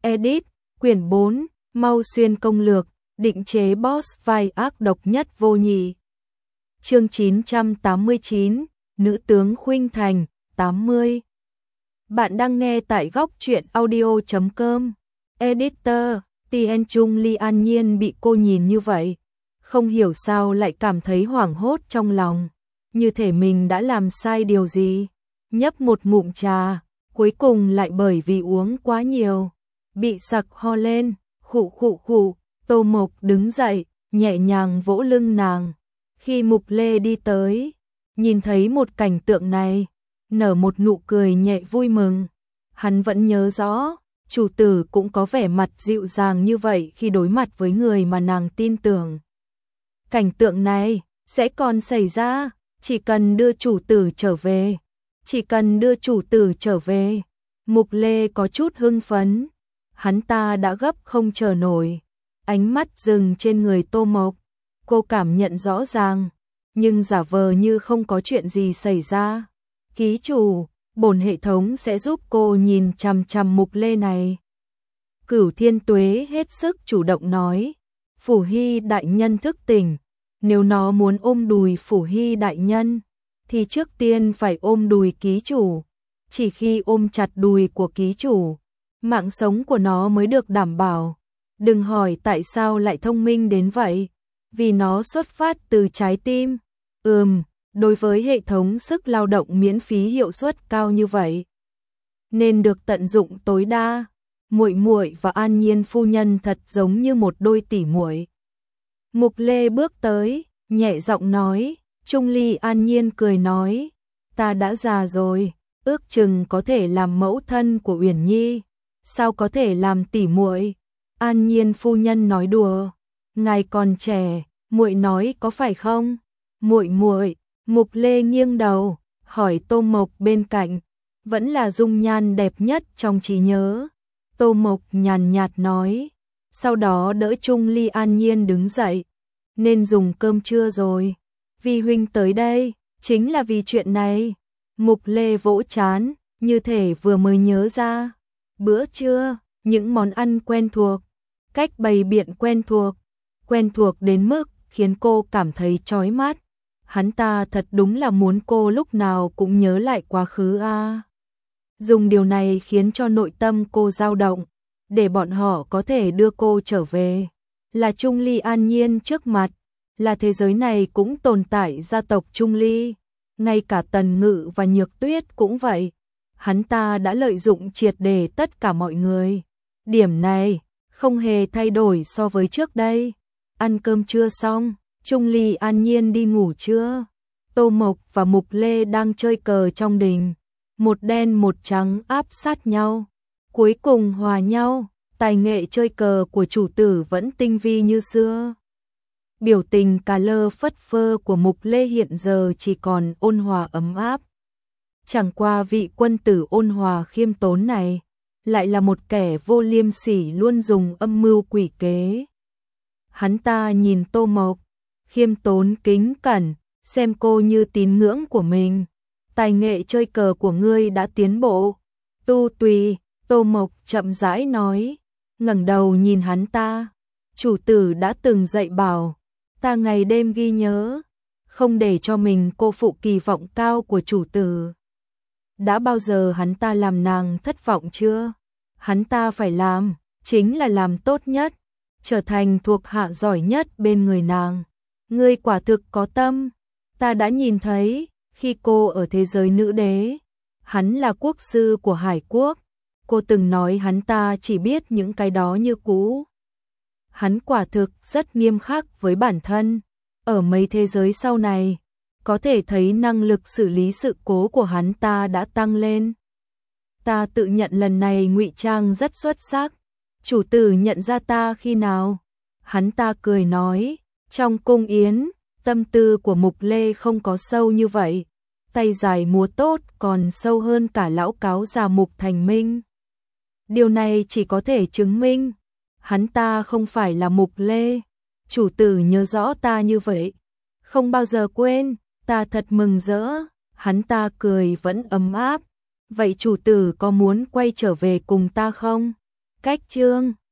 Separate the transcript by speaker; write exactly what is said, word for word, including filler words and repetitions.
Speaker 1: Edit, quyển bốn, Mau Xuyên công lược, định chế boss vai ác độc nhất vô nhị. Chương chín trăm tám mươi chín, Nữ tướng Khuynh Thành, tám mươi. Bạn đang nghe tại góc truyện audio chấm com. Editor, Tien Trung Ly an nhiên bị cô nhìn như vậy, không hiểu sao lại cảm thấy hoảng hốt trong lòng, như thể mình đã làm sai điều gì. Nhấp một ngụm trà, cuối cùng lại bởi vì uống quá nhiều, bị sặc ho lên, khụ khụ khụ. Tô Mộc đứng dậy, nhẹ nhàng vỗ lưng nàng. Khi Mục Lê đi tới, nhìn thấy một cảnh tượng này, nở một nụ cười nhẹ vui mừng. Hắn vẫn nhớ rõ, chủ tử cũng có vẻ mặt dịu dàng như vậy khi đối mặt với người mà nàng tin tưởng. Cảnh tượng này sẽ còn xảy ra, chỉ cần đưa chủ tử trở về, chỉ cần đưa chủ tử trở về. Mục Lê có chút hưng phấn, hắn ta đã gấp không chờ nổi. Ánh mắt dừng trên người Tô Mộc, cô cảm nhận rõ ràng, nhưng giả vờ như không có chuyện gì xảy ra. Ký chủ, bổn hệ thống sẽ giúp cô nhìn chằm chằm Mục Lê này. Cửu Thiên Tuế hết sức chủ động nói. Phủ Hy đại nhân thức tỉnh, nếu nó muốn ôm đùi Phủ Hy đại nhân, thì trước tiên phải ôm đùi ký chủ. Chỉ khi ôm chặt đùi của ký chủ, mạng sống của nó mới được đảm bảo. Đừng hỏi tại sao lại thông minh đến vậy, vì nó xuất phát từ trái tim. Ừm, đối với hệ thống sức lao động miễn phí hiệu suất cao như vậy, nên được tận dụng tối đa. Muội muội và An Nhiên phu nhân thật giống như một đôi tỷ muội. Mục Lê bước tới, nhẹ giọng nói. Trung Ly An Nhiên cười nói, ta đã già rồi, ước chừng có thể làm mẫu thân của Uyển Nhi, sao có thể làm tỷ muội? An Nhiên phu nhân nói đùa, ngài còn trẻ, muội nói có phải không? Muội muội. Mục Lê nghiêng đầu, hỏi Tô Mộc bên cạnh, vẫn là dung nhan đẹp nhất trong trí nhớ. Tô Mộc nhàn nhạt nói, sau đó đỡ Trung Ly An Nhiên đứng dậy, nên dùng cơm trưa rồi. Vi huynh tới đây, chính là vì chuyện này. Mục Lê vỗ trán, như thể vừa mới nhớ ra. Bữa trưa, những món ăn quen thuộc, cách bày biện quen thuộc, quen thuộc đến mức khiến cô cảm thấy chói mắt. Hắn ta thật đúng là muốn cô lúc nào cũng nhớ lại quá khứ a. À. Dùng điều này khiến cho nội tâm cô dao động, để bọn họ có thể đưa cô trở về. Là Trung Ly An Nhiên trước mặt, là thế giới này cũng tồn tại gia tộc Trung Ly, ngay cả Tần Ngự và Nhược Tuyết cũng vậy. Hắn ta đã lợi dụng triệt để tất cả mọi người. Điểm này không hề thay đổi so với trước đây. Ăn cơm trưa xong, Trung Ly An Nhiên đi ngủ trưa. Tô Mộc và Mục Lê đang chơi cờ trong đình, một đen một trắng áp sát nhau, cuối cùng hòa nhau. Tài nghệ chơi cờ của chủ tử vẫn tinh vi như xưa. Biểu tình cà lơ phất phơ của Mục Lê hiện giờ chỉ còn ôn hòa ấm áp. Chẳng qua vị quân tử ôn hòa khiêm tốn này lại là một kẻ vô liêm sỉ, luôn dùng âm mưu quỷ kế. Hắn ta nhìn Tô Mộc, khiêm tốn kính cẩn, xem cô như tín ngưỡng của mình. Tài nghệ chơi cờ của ngươi đã tiến bộ. Tu tùy, Tô Mộc chậm rãi nói, ngẩng đầu nhìn hắn ta. Chủ tử đã từng dạy bảo, ta ngày đêm ghi nhớ, không để cho mình cô phụ kỳ vọng cao của chủ tử. Đã bao giờ hắn ta làm nàng thất vọng chưa? Hắn ta phải làm, chính là làm tốt nhất, trở thành thuộc hạ giỏi nhất bên người nàng. Ngươi quả thực có tâm, ta đã nhìn thấy, khi cô ở thế giới nữ đế, hắn là quốc sư của Hải Quốc, cô từng nói hắn ta chỉ biết những cái đó như cũ. Hắn quả thực rất nghiêm khắc với bản thân, ở mấy thế giới sau này, có thể thấy năng lực xử lý sự cố của hắn ta đã tăng lên. Ta tự nhận lần này ngụy trang rất xuất sắc. Chủ tử nhận ra ta khi nào? Hắn ta cười nói, trong cung yến, tâm tư của Mục Lê không có sâu như vậy. Tay dài múa tốt còn sâu hơn cả lão cáo già Mục Thành Minh. Điều này chỉ có thể chứng minh hắn ta không phải là Mục Lê. Chủ tử nhớ rõ ta như vậy, không bao giờ quên, ta thật mừng rỡ. Hắn ta cười vẫn ấm áp. Vậy chủ tử có muốn quay trở về cùng ta không? Cách chương